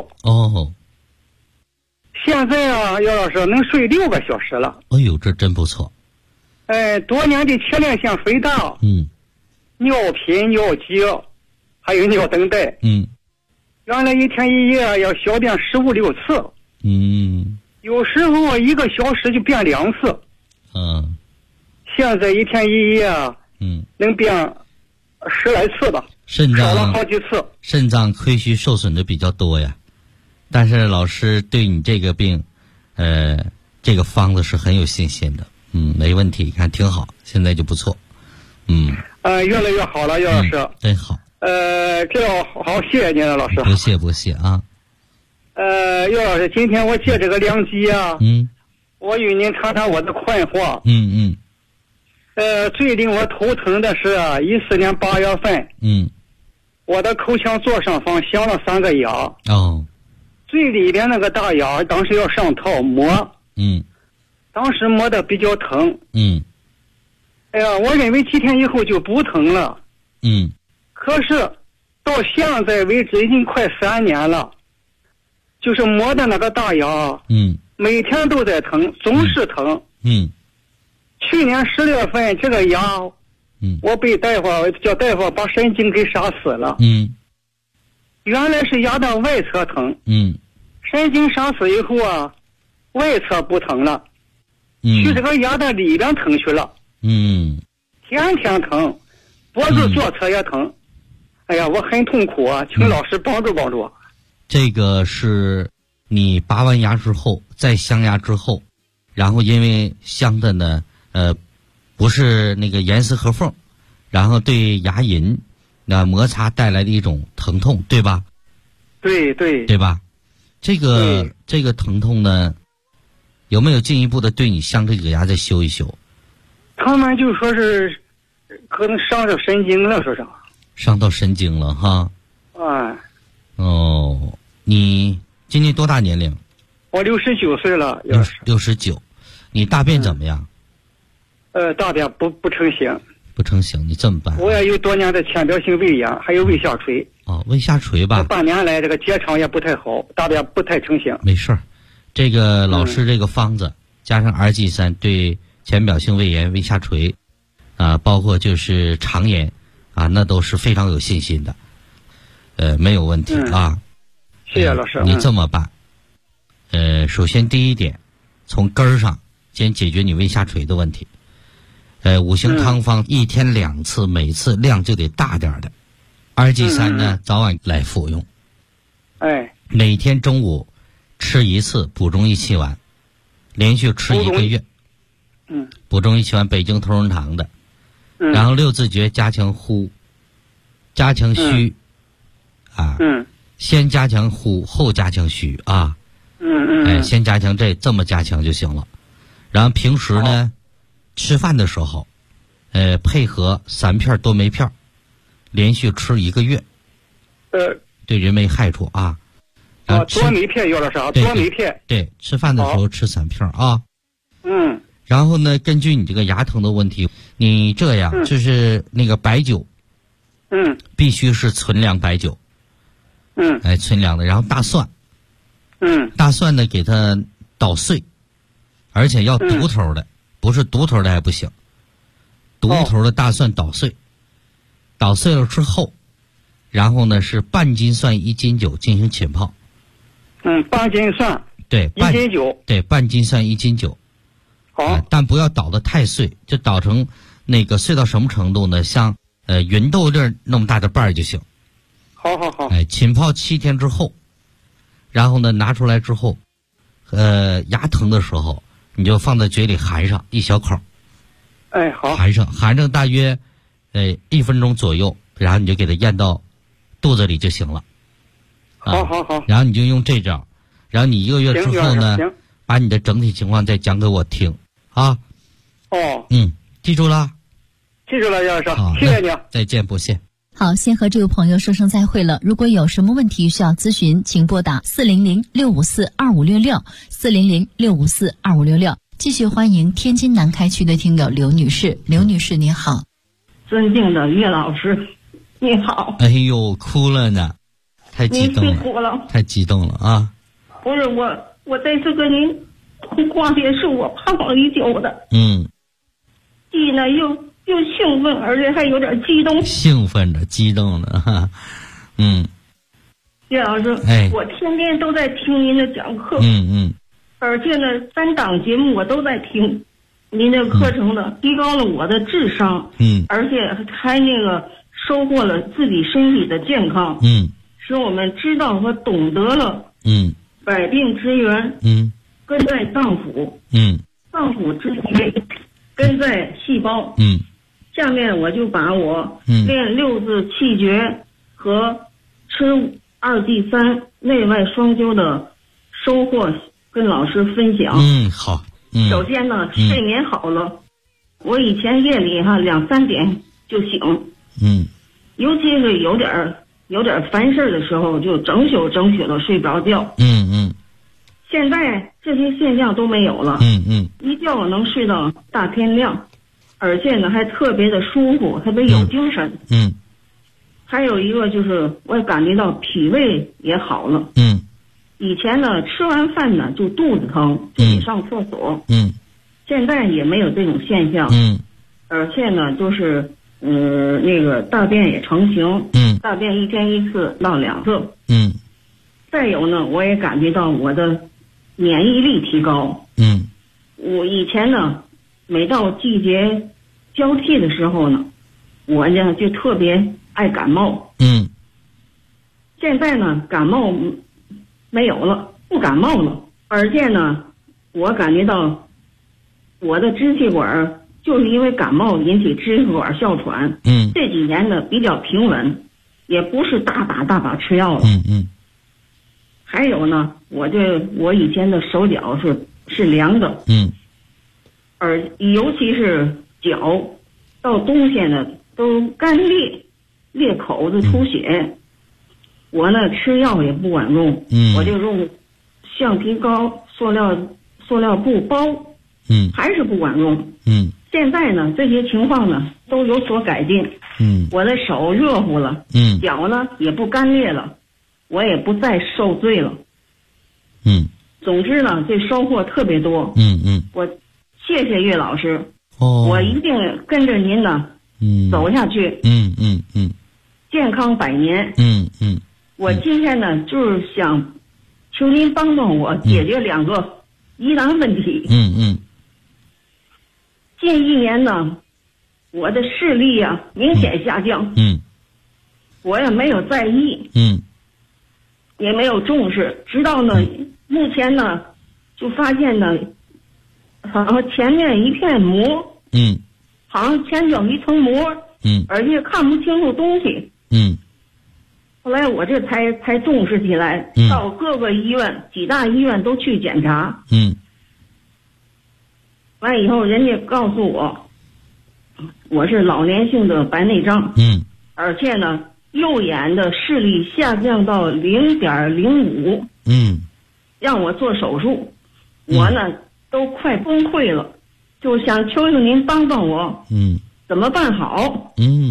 现在啊，岳老师能睡6个小时了。 哎呦，这真不错。 多年的前列腺肥大，尿频、尿急，还有尿等待。原来一天一夜要小便15、16次。有时候1个小时就便2次。现在一天一夜能便10来次吧。少了好几次。 肾脏亏虚受损的比较多呀。但是老师对你这个病，这个方子是很有信心的。没问题，看挺好，现在就不错。 越来越好了，岳老师。 真好。 这要好，谢谢您了，老师。 不谢啊。 岳老师，今天我借这个良机啊，我与您谈谈我的困惑。最令我头疼的是14年8月份，我的口腔左上方镶了3个牙。最里边那个大牙，当时要上套磨。当时磨的比较疼。哎呀，我认为几天以后就不疼了。可是到现在为止已经快3年了，就是磨的那个大牙，每天都在疼，总是疼。去年10月份这个牙，我被叫大夫把神经给杀死了。原来是牙的外侧疼。神经杀死以后啊，外侧不疼了，去这个牙的里边疼去了。天天疼，脖子左侧也疼。哎呀，我很痛苦啊，请老师帮助帮助。 这个是你拔完牙之后，再镶牙之后，然后因为镶的呢，不是那个严丝合缝，然后对牙龈摩擦带来的一种疼痛，对吧？对吧？这个疼痛呢，有没有进一步的对你镶这个牙再修一修？ 他们就说是可能伤着神经了，说是伤到神经了哈。你今年多大年龄？ 我69岁了。 69，你大便怎么样？ 大便不成形。 不成形，你这么办？ 我也有多年的浅表性胃炎，还有胃下垂。 胃下垂吧。 半年来这个结肠也不太好，大便不太成形。 没事儿，这个老师这个方子加上RG3对浅表性胃炎、胃下垂，包括就是肠炎那都是非常有信心的，没有问题啊。 谢谢老师。 你这么办，首先第一点，从根儿上先解决你胃下垂的问题。五行汤方1天2次，每次量就得大点的。RG3呢，早晚来服用。每天中午吃1次，补中益气丸，连续吃1个月。补中益气丸，北京同仁堂的。然后6字诀加强呼，加强虚。先加强呼，后加强虚啊。先加强这么加强就行了。然后平时呢，吃饭的时候，配合3片多酶片，连续吃1个月，对人没害处啊。 多酶片有了啥？多酶片。 对，吃饭的时候吃3片啊。然后呢，根据你这个牙疼的问题，你这样就是那个白酒，必须是纯粮白酒。纯粮的。然后大蒜，大蒜呢给它捣碎，而且要独头的，不是独头的还不行。独头的大蒜捣碎，捣碎了之后，然后呢是半斤蒜1斤酒进行浸泡。 半斤蒜。 对 ，1斤酒。 对，半斤蒜1斤酒。 好。 但不要捣得太碎，就捣成那个碎到什么程度呢？像芸豆粒那么大的瓣儿就行。 好。 浸泡7天之后，然后呢拿出来之后，牙疼的时候， 你就放在嘴里含上一小口。 哎，好。 含上大约1分钟左右，然后你就给它咽到肚子里就行了。 好。 然后你就用这招，然后你1个月之后呢，把你的整体情况再讲给我听啊。记住了。 记住了，杨老师，谢谢你。 再见，不谢。 好，先和这位朋友说声再会了。如果有什么问题需要咨询，请拨打400-654-2566，400-654-2566。继续欢迎天津南开区的听友刘女士。刘女士您好。 尊敬的岳老师你好。 哎呦，哭了呢，太激动了， 你哭了， 太激动了啊。 不是我这次跟您通话也是我盼望已久的。既呢又兴奋，而且还有点激动。 兴奋着，激动了哈。 岳老师，我天天都在听您的讲课。而且呢3档节目我都在听，您的课程呢提高了我的智商。而且还那个收获了自己身体的健康。使我们知道和懂得了。百病之源。根在脏腑。脏腑之源根在细胞。下面我就把我练6字气诀和吃2地3内外双修的收获跟老师分享。 好。 首先呢，睡眠好了，我以前夜里2、3点就醒。尤其是有点烦事的时候，就整宿都睡不着觉。现在这些现象都没有了。一觉能睡到大天亮，而且呢还特别的舒服，特别有精神。还有一个就是我感觉到脾胃也好了。以前呢吃完饭呢就肚子疼，就得上厕所。现在也没有这种现象。而且呢就是那个大便也成型。大便1天1次到2次。再有呢，我也感觉到我的免疫力提高。我以前呢每到季节交替的时候呢，我呢就特别爱感冒。现在呢感冒没有了，不感冒了。而且呢我感觉到我的支气管就是因为感冒引起支气管哮喘。这几年呢比较平稳，也不是大把吃药了。还有呢，我以前的手脚是凉的。而尤其是脚到冬天呢都干裂口子出血。我呢吃药也不管用。我就用橡皮膏塑料布包。还是不管用。现在呢这些情况呢都有所改进。我的手热乎了。脚呢也不干裂了，我也不再受罪了。总之呢这收获特别多。我谢谢岳老师。我一定跟着您呢走下去。健康100年。我今天呢就是想求您帮帮我解决2个疑难问题。近1年呢我的视力明显下降。我也没有在意。也没有重视，直到呢目前呢就发现呢好像前面一片膜。好像前脚一层膜。而且看不清楚东西。后来我这才重视起来。到各个医院几大医院都去检查。完以后人家告诉我是老年性的白内障。而且呢右眼的视力下降到0.05。让我做手术。我呢都快崩溃了，就想求求您帮帮我。怎么办好？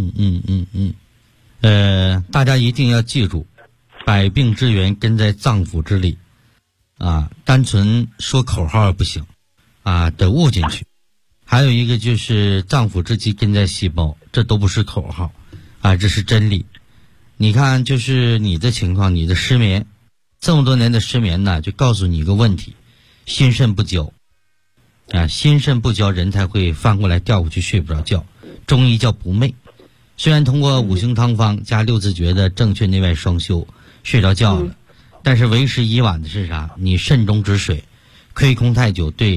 大家一定要记住，百病之源根在脏腑之里。单纯说口号不行。得悟进去。还有一个就是脏腑之基根在细胞，这都不是口号。这是真理。你看就是你的情况，你的失眠，这么多年的失眠呢，就告诉你一个问题，心肾不交。心肾不交，人才会翻过来掉过去睡不着觉。中医叫不寐。虽然通过5行汤方加6字诀的正确内外双修睡着觉了，但是为时已晚的是啥？你肾中之水亏空太久，对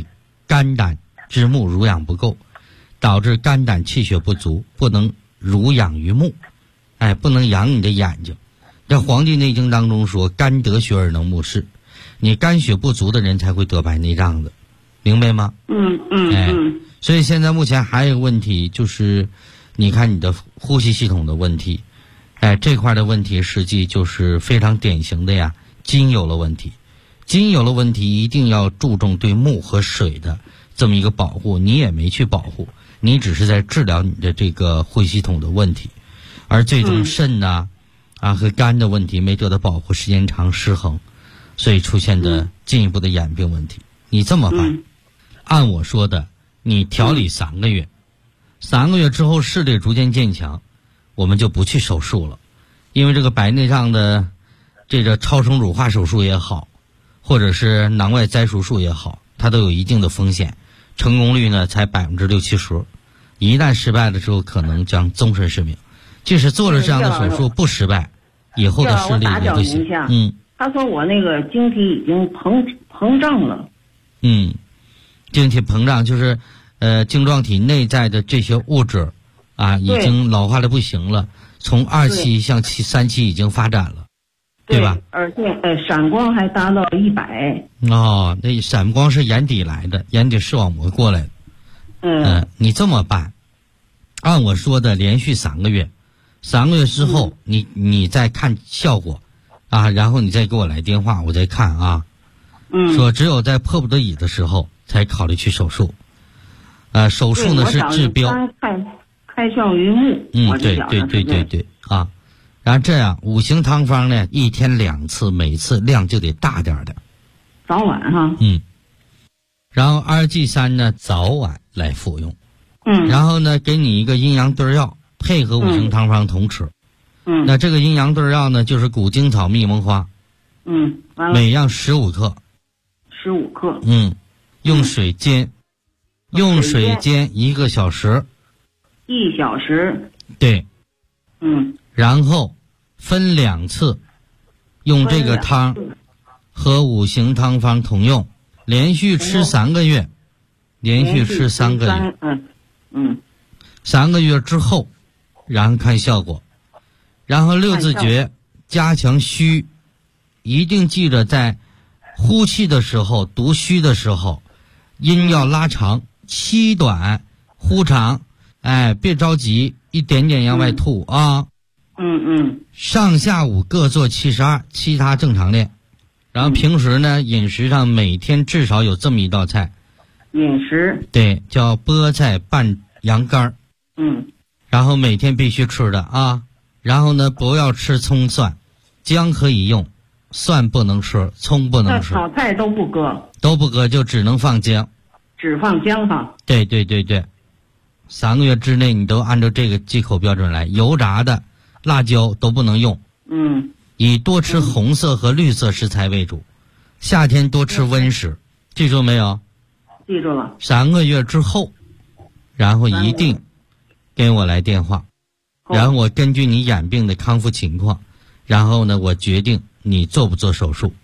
肝胆之目濡养不够，导致肝胆气血不足，不能濡养于目，不能养你的眼睛。在《黄帝内经》当中说，肝得血而能目视，你肝血不足的人才会得白内障的，明白吗？所以现在目前还有一个问题，就是你看你的呼吸系统的问题，这块的问题实际就是非常典型的呀，筋有了问题。筋有了问题，一定要注重对木和水的这么一个保护，你也没去保护，你只是在治疗你的这个呼吸系统的问题，而最终肾和肝的问题没得到保护，时间长失衡，所以出现的进一步的眼病问题。你这么办，按我说的，你调理3个月，3个月之后视力逐渐渐强，我们就不去手术了，因为这个白内障的这个超声乳化手术也好，或者是囊外摘除术也好，它都有一定的风险，成功率呢才60%-70%，一旦失败了之后，可能将终身失明。即使做了这样的手术不失败，以后的视力也不行。 他说我那个晶体已经膨胀了。 晶体膨胀就是晶状体内在的这些物质已经老化的不行了，从2期向3期已经发展了，对吧？ 而且闪光还达到100。 那闪光是眼底来的，眼底视网膜过来的。你这么办，按我说的连续3个月，3个月之后你再看效果然后你再给我来电话，我再看说只有在迫不得已的时候才考虑去手术。手术呢是治标， 开窍于目。 对然后这样5行汤方呢，1天2次，每次量就得大点的， 早晚然后2G3呢早晚来服用。然后呢给你一个阴阳对药，配合5行汤方同吃。那这个阴阳对药呢就是谷精草、蜜蒙花。每样15克。 15克。 用水煎1个小时。 1小时。 对。然后分2次，用这个汤和5行汤方同用，连续吃3个月。连续吃3个月。3个月之后，然后看效果。然后6字诀加强虚，一定记着在呼气的时候、读虚的时候，音要拉长，气短，呼长，别着急，一点点往外吐上下午各做72，其他正常练。然后平时呢，饮食上每天至少有这么一道菜。 饮食对，叫菠菜拌羊肝。然后每天必须吃的然后呢，不要吃葱蒜，姜可以用，蒜不能吃，葱不能吃。 炒菜都不搁， 就只能放姜。 只放姜对，3个月之内你都按照这个忌口标准来，油炸的、辣椒都不能用。以多吃红色和绿色食材为主，夏天多吃温食，记住没有？ 记住了。 3个月之后，然后一定给我来电话，然后我根据你眼病的康复情况，然后呢，我决定你做不做手术。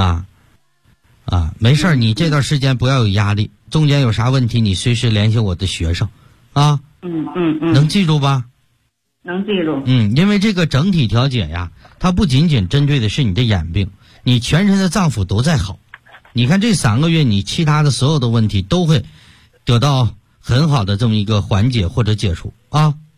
没事儿，你这段时间不要有压力，中间有啥问题你随时联系我的学生能记住吧？ 能记住。 因为这个整体调节呀，它不仅仅针对的是你的眼病，你全身的脏腑都在好。你看这3个月，你其他的所有的问题都会得到很好的这么一个缓解或者解除